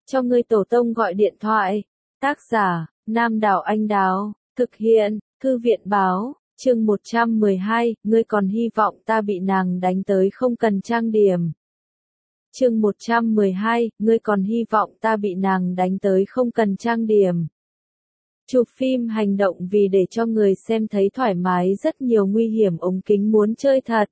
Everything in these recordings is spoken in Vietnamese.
cho ngươi tổ tông gọi điện thoại. Tác giả, Nam Đảo Anh Đào, thực hiện, Thư viện báo, chương 112, ngươi còn hy vọng ta bị nàng đánh tới không cần trang điểm. Chương 112, ngươi còn hy vọng ta bị nàng đánh tới không cần trang điểm. Chụp phim hành động vì để cho người xem thấy thoải mái rất nhiều nguy hiểm ống kính muốn chơi thật.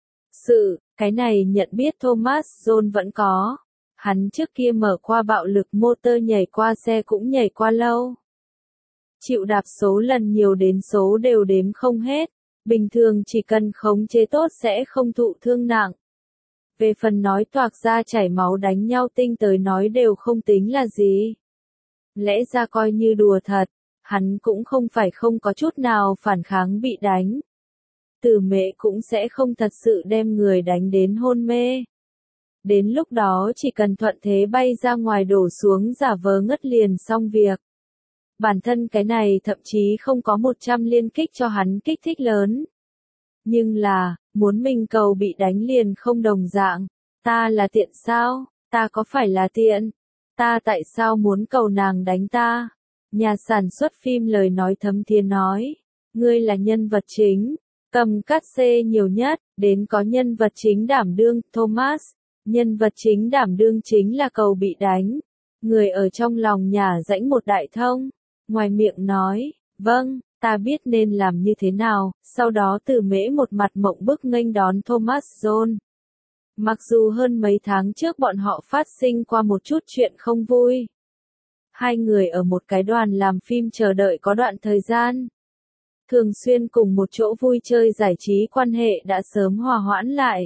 Cái này nhận biết Thomas John vẫn có. Hắn trước kia mở qua bạo lực motor nhảy qua xe cũng nhảy qua lâu. Chịu đạp số lần nhiều đến số đều đếm không hết. Bình thường chỉ cần khống chế tốt sẽ không thụ thương nặng. Về phần nói toạc ra chảy máu đánh nhau tinh tới nói đều không tính là gì. Lẽ ra coi như đùa thật, hắn cũng không phải không có chút nào phản kháng bị đánh. Tử Mễ cũng sẽ không thật sự đem người đánh đến hôn mê. Đến lúc đó chỉ cần thuận thế bay ra ngoài đổ xuống giả vờ ngất liền xong việc. Bản thân cái này thậm chí không có 100 liên kích cho hắn kích thích lớn. Nhưng là, muốn mình cầu bị đánh liền không đồng dạng. Ta là tiện sao? Ta có phải là tiện? Ta tại sao muốn cầu nàng đánh ta? Nhà sản xuất phim lời nói thấm thía nói. Ngươi là nhân vật chính. Cầm cát xê nhiều nhất, đến có nhân vật chính đảm đương, Thomas. Nhân vật chính đảm đương chính là cầu bị đánh. Người ở trong lòng nhả rãnh một đại thông. Ngoài miệng nói, vâng, ta biết nên làm như thế nào. Sau đó Tử Mễ một mặt mộng bức nghênh đón Thomas John. Mặc dù hơn mấy tháng trước bọn họ phát sinh qua một chút chuyện không vui. Hai người ở một cái đoàn làm phim chờ đợi có đoạn thời gian. Thường xuyên cùng một chỗ vui chơi giải trí quan hệ đã sớm hòa hoãn lại.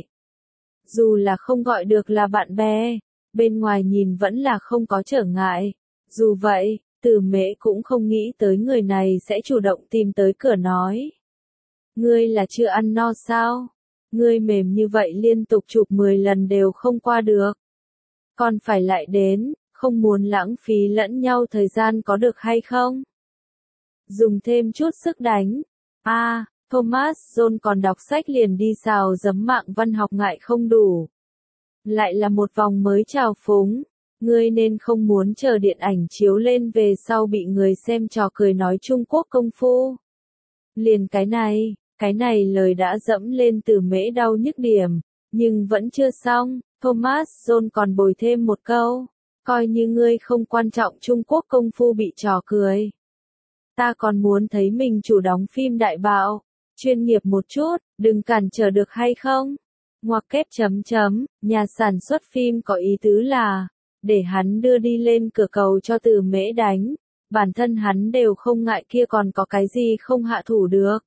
Dù là không gọi được là bạn bè, bên ngoài nhìn vẫn là không có trở ngại. Dù vậy, Tử Mễ cũng không nghĩ tới người này sẽ chủ động tìm tới cửa nói. Ngươi là chưa ăn no sao? Ngươi mềm như vậy liên tục chụp 10 lần đều không qua được. Còn phải lại đến, không muốn lãng phí lẫn nhau thời gian có được hay không? Dùng thêm chút sức đánh. Thomas John còn đọc sách liền đi xào giấm mạng văn học ngại không đủ. Lại là một vòng mới trào phúng. Ngươi nên không muốn chờ điện ảnh chiếu lên về sau bị người xem trò cười nói Trung Quốc công phu. Liền cái này lời đã dẫm lên Tử Mễ đau nhức điểm, nhưng vẫn chưa xong, Thomas John còn bồi thêm một câu, coi như ngươi không quan trọng Trung Quốc công phu bị trò cười. Ta còn muốn thấy mình chủ đóng phim đại bạo, chuyên nghiệp một chút, đừng cản trở được hay không? Ngoặc kép chấm chấm, nhà sản xuất phim có ý tứ là, để hắn đưa đi lên cửa cầu cho Tử Mễ đánh, bản thân hắn đều không ngại kia còn có cái gì không hạ thủ được.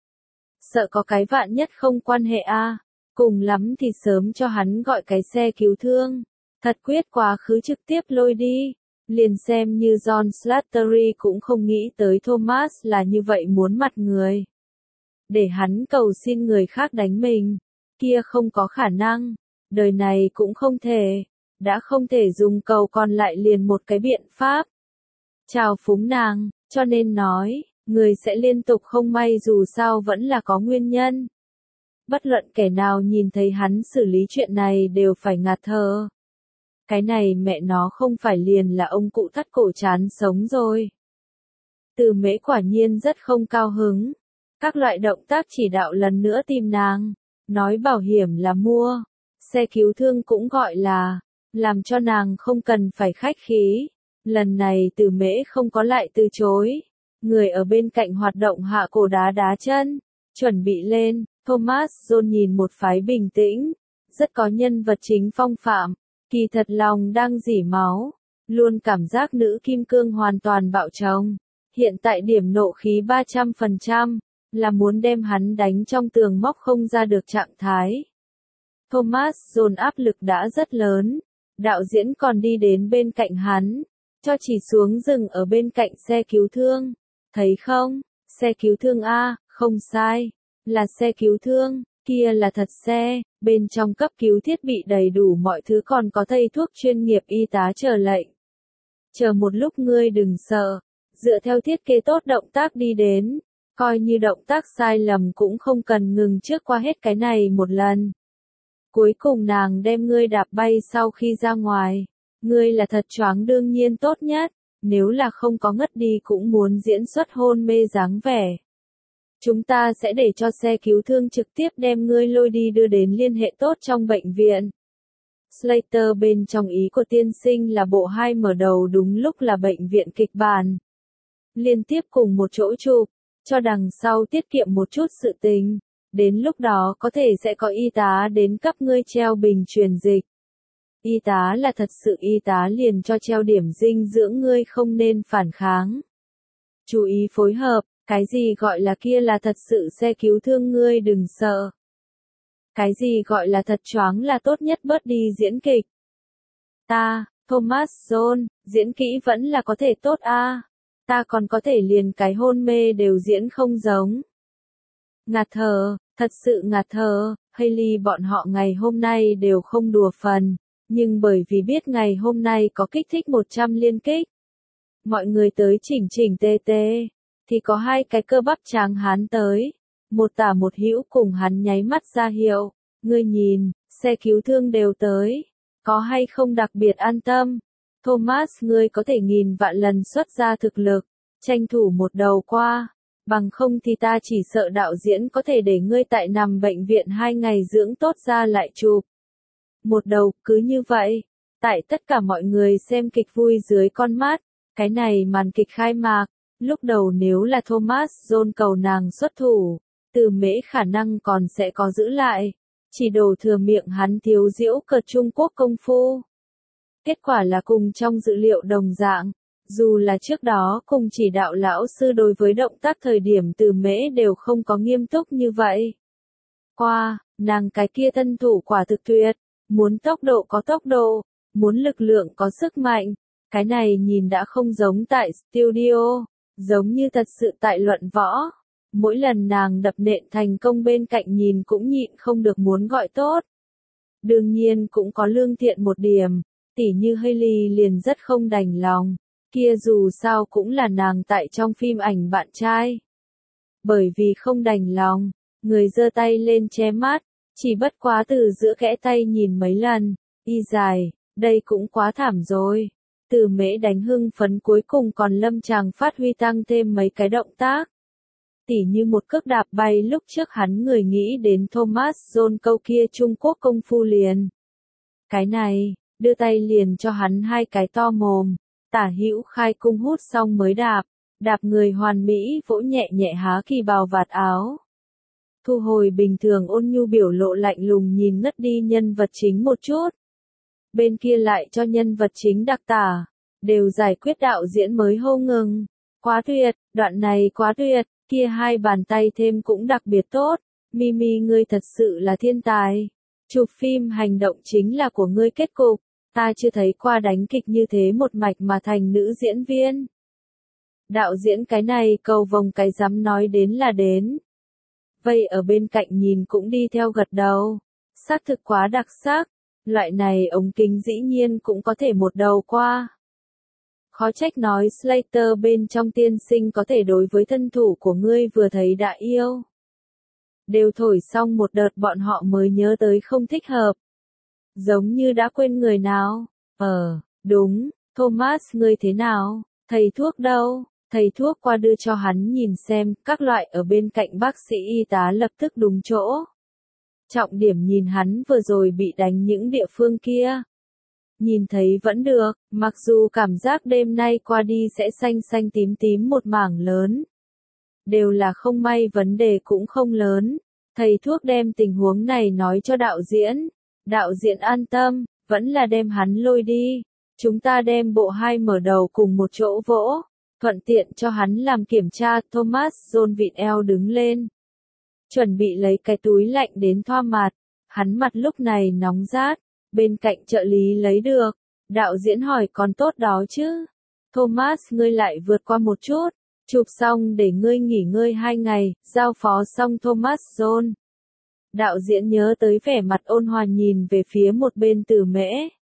Sợ có cái vạn nhất không quan hệ cùng lắm thì sớm cho hắn gọi cái xe cứu thương, thật quyết quá khứ trực tiếp lôi đi. Liền xem như John Slattery cũng không nghĩ tới Thomas là như vậy muốn mặt người. Để hắn cầu xin người khác đánh mình, kia không có khả năng, đời này cũng không thể, đã không thể dùng cầu còn lại liền một cái biện pháp. Chào phúng nàng, cho nên nói, người sẽ liên tục không may dù sao vẫn là có nguyên nhân. Bất luận kẻ nào nhìn thấy hắn xử lý chuyện này đều phải ngạt thở. Cái này mẹ nó không phải liền là ông cụ thắt cổ chán sống rồi. Tử Mễ quả nhiên rất không cao hứng. Các loại động tác chỉ đạo lần nữa tìm nàng. Nói bảo hiểm là mua. Xe cứu thương cũng gọi là. Làm cho nàng không cần phải khách khí. Lần này Tử Mễ không có lại từ chối. Người ở bên cạnh hoạt động hạ cổ đá đá chân. Chuẩn bị lên. Thomas John nhìn một phái bình tĩnh. Rất có nhân vật chính phong phạm. Kỳ thật lòng đang rỉ máu, luôn cảm giác nữ kim cương hoàn toàn bạo trông. Hiện tại điểm nộ khí 300%, là muốn đem hắn đánh trong tường móc không ra được trạng thái. Thomas John áp lực đã rất lớn, đạo diễn còn đi đến bên cạnh hắn, cho chỉ xuống dừng ở bên cạnh xe cứu thương. Thấy không, xe cứu thương không sai, là xe cứu thương. Kia là thật xe, bên trong cấp cứu thiết bị đầy đủ mọi thứ còn có thầy thuốc chuyên nghiệp y tá chờ lệnh. Chờ một lúc ngươi đừng sợ, dựa theo thiết kế tốt động tác đi đến, coi như động tác sai lầm cũng không cần ngừng trước qua hết cái này một lần. Cuối cùng nàng đem ngươi đạp bay sau khi ra ngoài, Ngươi là thật choáng đương nhiên tốt nhất, nếu là không có ngất đi cũng muốn diễn xuất hôn mê dáng vẻ. Chúng ta sẽ để cho xe cứu thương trực tiếp đem ngươi lôi đi đưa đến liên hệ tốt trong bệnh viện. Slater bên trong ý của tiên sinh là bộ 2 mở đầu đúng lúc là bệnh viện kịch bản. Liên tiếp cùng một chỗ chụp, cho đằng sau tiết kiệm một chút sự tình. Đến lúc đó có thể sẽ có y tá đến cấp ngươi treo bình truyền dịch. Y tá là thật sự y tá liền cho treo điểm dinh dưỡng ngươi không nên phản kháng. Chú ý phối hợp, cái gì gọi là kia là thật sự xe cứu thương ngươi đừng sợ. Cái gì gọi là thật choáng là tốt nhất bớt đi diễn kịch. Ta, Thomas John, diễn kỹ vẫn là có thể tốt a. Ta còn có thể liền cái hôn mê đều diễn không giống. Ngạt thở, thật sự ngạt thở, Hailey bọn họ ngày hôm nay đều không đùa phần, nhưng bởi vì biết ngày hôm nay có kích thích 100 liên kích. Mọi người tới chỉnh chỉnh tê tê, thì có 2 cái cơ bắp tráng hán tới, một tả một hữu cùng hắn nháy mắt ra hiệu, ngươi nhìn, xe cứu thương đều tới, có hay không đặc biệt an tâm. Thomas ngươi có thể nghìn vạn lần xuất ra thực lực, tranh thủ một đầu qua, bằng không thì ta chỉ sợ đạo diễn có thể để ngươi tại nằm bệnh viện 2 ngày dưỡng tốt ra lại chụp. Một đầu, cứ như vậy, tại tất cả mọi người xem kịch vui dưới con mắt, cái này màn kịch khai mạc, lúc đầu nếu là Thomas John cầu nàng xuất thủ, Từ Mễ khả năng còn sẽ có giữ lại, chỉ đổ thừa miệng hắn thiếu diễu cợt Trung Quốc công phu. Kết quả là cùng trong dữ liệu đồng dạng, dù là trước đó cùng chỉ đạo lão sư đối với động tác thời điểm Từ Mễ đều không có nghiêm túc như vậy. Nàng cái kia tân thủ quả thực tuyệt, muốn tốc độ có tốc độ, muốn lực lượng có sức mạnh, cái này nhìn đã không giống tại studio, giống như thật sự tại luận võ. Mỗi lần nàng đập nện thành công bên cạnh nhìn cũng nhịn không được muốn gọi tốt. Đương nhiên cũng có lương thiện một điểm, tỉ như Hailey liền rất không đành lòng, kia dù sao cũng là nàng tại trong phim ảnh bạn trai. Bởi vì không đành lòng, người giơ tay lên che mắt, chỉ bất quá từ giữa kẽ tay nhìn mấy lần, y dài, đây cũng quá thảm rồi. Từ Mễ đánh hưng phấn cuối cùng còn lâm chàng phát huy tăng thêm mấy cái động tác. Tỉ như một cước đạp bay lúc trước hắn người nghĩ đến Thomas John câu kia Trung Quốc công phu liền. Cái này, đưa tay liền cho hắn 2 cái to mồm, tả hữu khai cung hút xong mới đạp người hoàn mỹ vỗ nhẹ nhẹ há kỳ bào vạt áo. Thu hồi bình thường ôn nhu biểu lộ lạnh lùng nhìn ngất đi nhân vật chính một chút. Bên kia lại cho nhân vật chính đặc tả, đều giải quyết đạo diễn mới hô ngừng. Quá tuyệt, đoạn này quá tuyệt, kia 2 bàn tay thêm cũng đặc biệt tốt. Mimi ngươi thật sự là thiên tài. Chụp phim hành động chính là của ngươi kết cục. Ta chưa thấy qua đánh kịch như thế một mạch mà thành nữ diễn viên. Đạo diễn cái này cầu vồng cái dám nói đến là đến. Vây ở bên cạnh nhìn cũng đi theo gật đầu. Xác thực quá đặc sắc. Loại này ống kính dĩ nhiên cũng có thể một đầu qua. Khó trách nói Slater bên trong tiên sinh có thể đối với thân thủ của ngươi vừa thấy đã yêu. Đều thổi xong một đợt bọn họ mới nhớ tới không thích hợp. Giống như đã quên người nào. Đúng, Thomas ngươi thế nào, thầy thuốc đâu? Thầy thuốc qua đưa cho hắn nhìn xem, các loại ở bên cạnh bác sĩ y tá lập tức đúng chỗ. Trọng điểm nhìn hắn vừa rồi bị đánh những địa phương kia. Nhìn thấy vẫn được, mặc dù cảm giác đêm nay qua đi sẽ xanh xanh tím tím một mảng lớn. Đều là không may vấn đề cũng không lớn. Thầy thuốc đem tình huống này nói cho đạo diễn. Đạo diễn an tâm, vẫn là đem hắn lôi đi. Chúng ta đem bộ 2 mở đầu cùng một chỗ vỗ. Thuận tiện cho hắn làm kiểm tra. Thomas John vịn eo đứng lên. Chuẩn bị lấy cái túi lạnh đến thoa mặt. Hắn mặt lúc này nóng rát. Bên cạnh trợ lý lấy được. Đạo diễn hỏi còn tốt đó chứ. Thomas ngươi lại vượt qua một chút. Chụp xong để ngươi nghỉ ngơi 2 ngày. Giao phó xong Thomas John. Đạo diễn nhớ tới vẻ mặt ôn hòa nhìn về phía một bên Từ Mễ.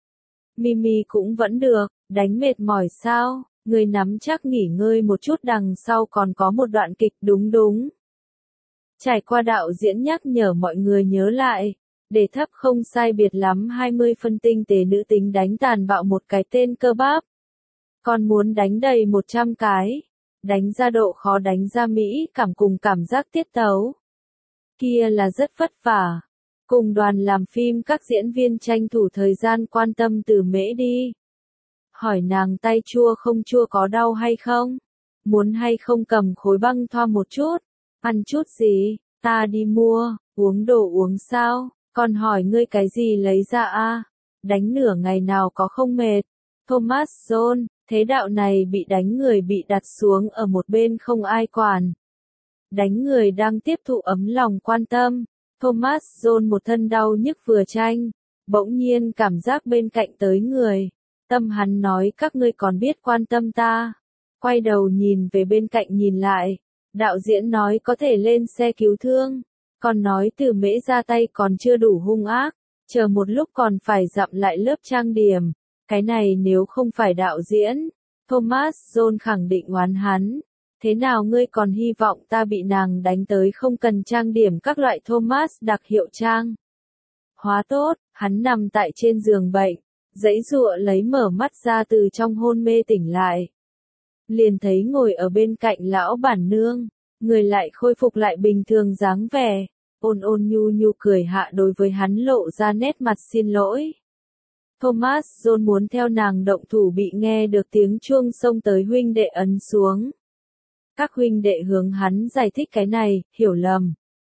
Mimi cũng vẫn được. Đánh mệt mỏi sao? Ngươi nắm chắc nghỉ ngơi một chút đằng sau còn có một đoạn kịch đúng. Trải qua đạo diễn nhắc nhở mọi người nhớ lại. để thấp không sai biệt lắm 20 phân tinh tế nữ tính đánh tàn bạo một cái tên cơ bắp. Còn muốn đánh đầy 100 cái, đánh ra độ khó đánh ra mỹ cảm cùng cảm giác tiết tấu. Kia là rất vất vả. Cùng đoàn làm phim các diễn viên tranh thủ thời gian quan tâm Từ Mễ đi. Hỏi nàng tay chua không chua có đau hay không? Muốn hay không cầm khối băng thoa một chút? Ăn chút gì? Ta đi mua, uống đồ uống sao? Còn hỏi ngươi cái gì lấy ra a? Đánh nửa ngày nào có không mệt? Thomas John, thế đạo này bị đánh người bị đặt xuống ở một bên không ai quản. Đánh người đang tiếp thụ ấm lòng quan tâm. Thomas John một thân đau nhức vừa tranh, bỗng nhiên cảm giác bên cạnh tới người. Tâm hắn nói các ngươi còn biết quan tâm ta. Quay đầu nhìn về bên cạnh nhìn lại. Đạo diễn nói có thể lên xe cứu thương. Còn nói Từ Mễ ra tay còn chưa đủ hung ác. Chờ một lúc còn phải dặm lại lớp trang điểm. Cái này nếu không phải đạo diễn, Thomas John khẳng định oán hắn. Thế nào ngươi còn hy vọng ta bị nàng đánh tới không cần trang điểm các loại Thomas đặc hiệu trang. Hóa tốt, hắn nằm tại trên giường bệnh, giãy giụa lấy mở mắt ra từ trong hôn mê tỉnh lại. Liền thấy ngồi ở bên cạnh lão bản nương, người lại khôi phục lại bình thường dáng vẻ, ôn ôn nhu nhu cười hạ đối với hắn lộ ra nét mặt xin lỗi. Thomas John muốn theo nàng động thủ bị nghe được tiếng chuông xông tới huynh đệ ấn xuống. Các huynh đệ hướng hắn giải thích cái này, hiểu lầm.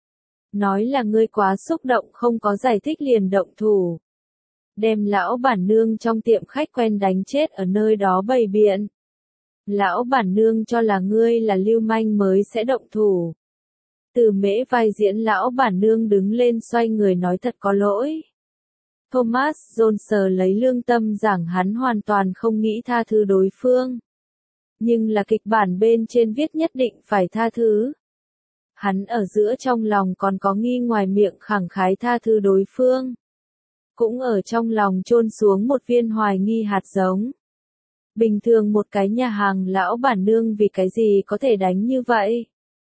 Nói là ngươi quá xúc động không có giải thích liền động thủ. Đem lão bản nương trong tiệm khách quen đánh chết ở nơi đó bày biện. Lão bản nương cho là ngươi là lưu manh mới sẽ động thủ. Từ Mễ vai diễn lão bản nương đứng lên xoay người nói thật có lỗi. Thomas John sờ lấy lương tâm giảng hắn hoàn toàn không nghĩ tha thứ đối phương. Nhưng là kịch bản bên trên viết nhất định phải tha thứ. Hắn ở giữa trong lòng còn có nghi ngoài miệng khẳng khái tha thứ đối phương. Cũng ở trong lòng chôn xuống một viên hoài nghi hạt giống. Bình thường một cái nhà hàng lão bản nương vì cái gì có thể đánh như vậy?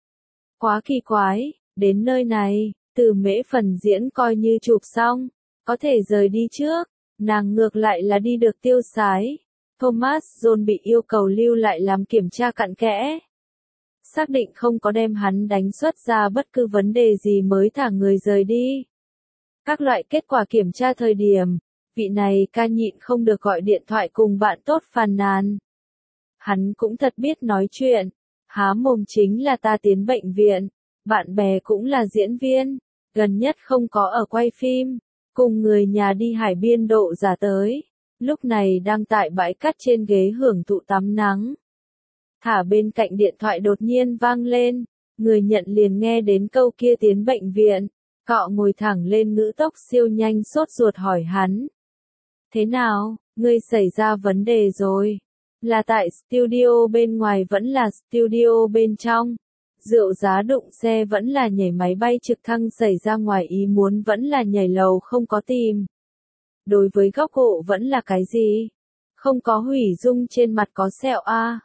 Quá kỳ quái, đến nơi này, Từ Mễ phần diễn coi như chụp xong, có thể rời đi trước, nàng ngược lại là đi được tiêu sái. Thomas John bị yêu cầu lưu lại làm kiểm tra cặn kẽ. Xác định không có đem hắn đánh xuất ra bất cứ vấn đề gì mới thả người rời đi. Các loại kết quả kiểm tra thời điểm, vị này ca nhịn không được gọi điện thoại cùng bạn tốt phàn nàn. Hắn cũng thật biết nói chuyện, há mồm chính là ta tiến bệnh viện, bạn bè cũng là diễn viên, gần nhất không có ở quay phim, cùng người nhà đi hải biên độ giả tới. Lúc này đang tại bãi cát trên ghế hưởng thụ tắm nắng. Thả bên cạnh điện thoại đột nhiên vang lên, người nhận liền nghe đến câu kia tiến bệnh viện, cọ ngồi thẳng lên ngữ tốc siêu nhanh sốt ruột hỏi hắn. Thế nào, ngươi xảy ra vấn đề rồi? Là tại studio bên ngoài vẫn là studio bên trong? Rượu giá đụng xe vẫn là nhảy máy bay trực thăng xảy ra ngoài ý muốn vẫn là nhảy lầu không có tìm? Đối với góc hộ vẫn là cái gì? Không có hủy dung trên mặt có sẹo a.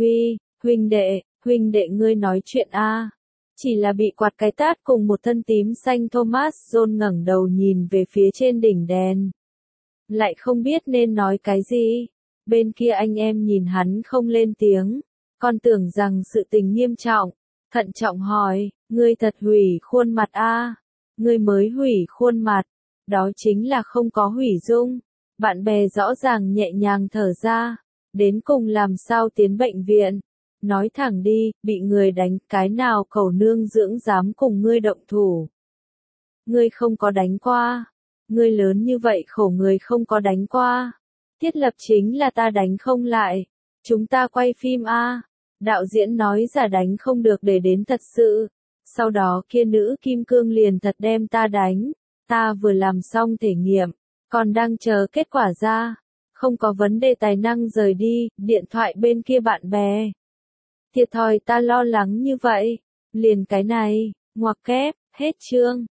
Huynh đệ ngươi nói chuyện a. Chỉ là bị quạt cái tát cùng một thân tím xanh. Thomas John ngẩng đầu nhìn về phía trên đỉnh đèn. Lại không biết nên nói cái gì. Bên kia anh em nhìn hắn không lên tiếng, còn tưởng rằng sự tình nghiêm trọng, thận trọng hỏi, ngươi thật hủy khuôn mặt a? Ngươi mới hủy khuôn mặt. Đó chính là không có hủy dung. Bạn bè rõ ràng nhẹ nhàng thở ra. Đến cùng làm sao tiến bệnh viện? Nói thẳng đi, bị người đánh, cái nào cẩu nương dưỡng dám cùng ngươi động thủ? Ngươi không có đánh qua. Ngươi lớn như vậy khổ người không có đánh qua. Thiết lập chính là ta đánh không lại. Chúng ta quay phim a. Đạo diễn nói giả đánh không được để đến thật sự. Sau đó kia nữ kim cương liền thật đem ta đánh. Ta vừa làm xong thể nghiệm, còn đang chờ kết quả ra. Không có vấn đề tài năng rời đi, điện thoại bên kia bạn bè. Thiệt thòi ta lo lắng như vậy. Liền cái này, ngoặc kép, hết chương.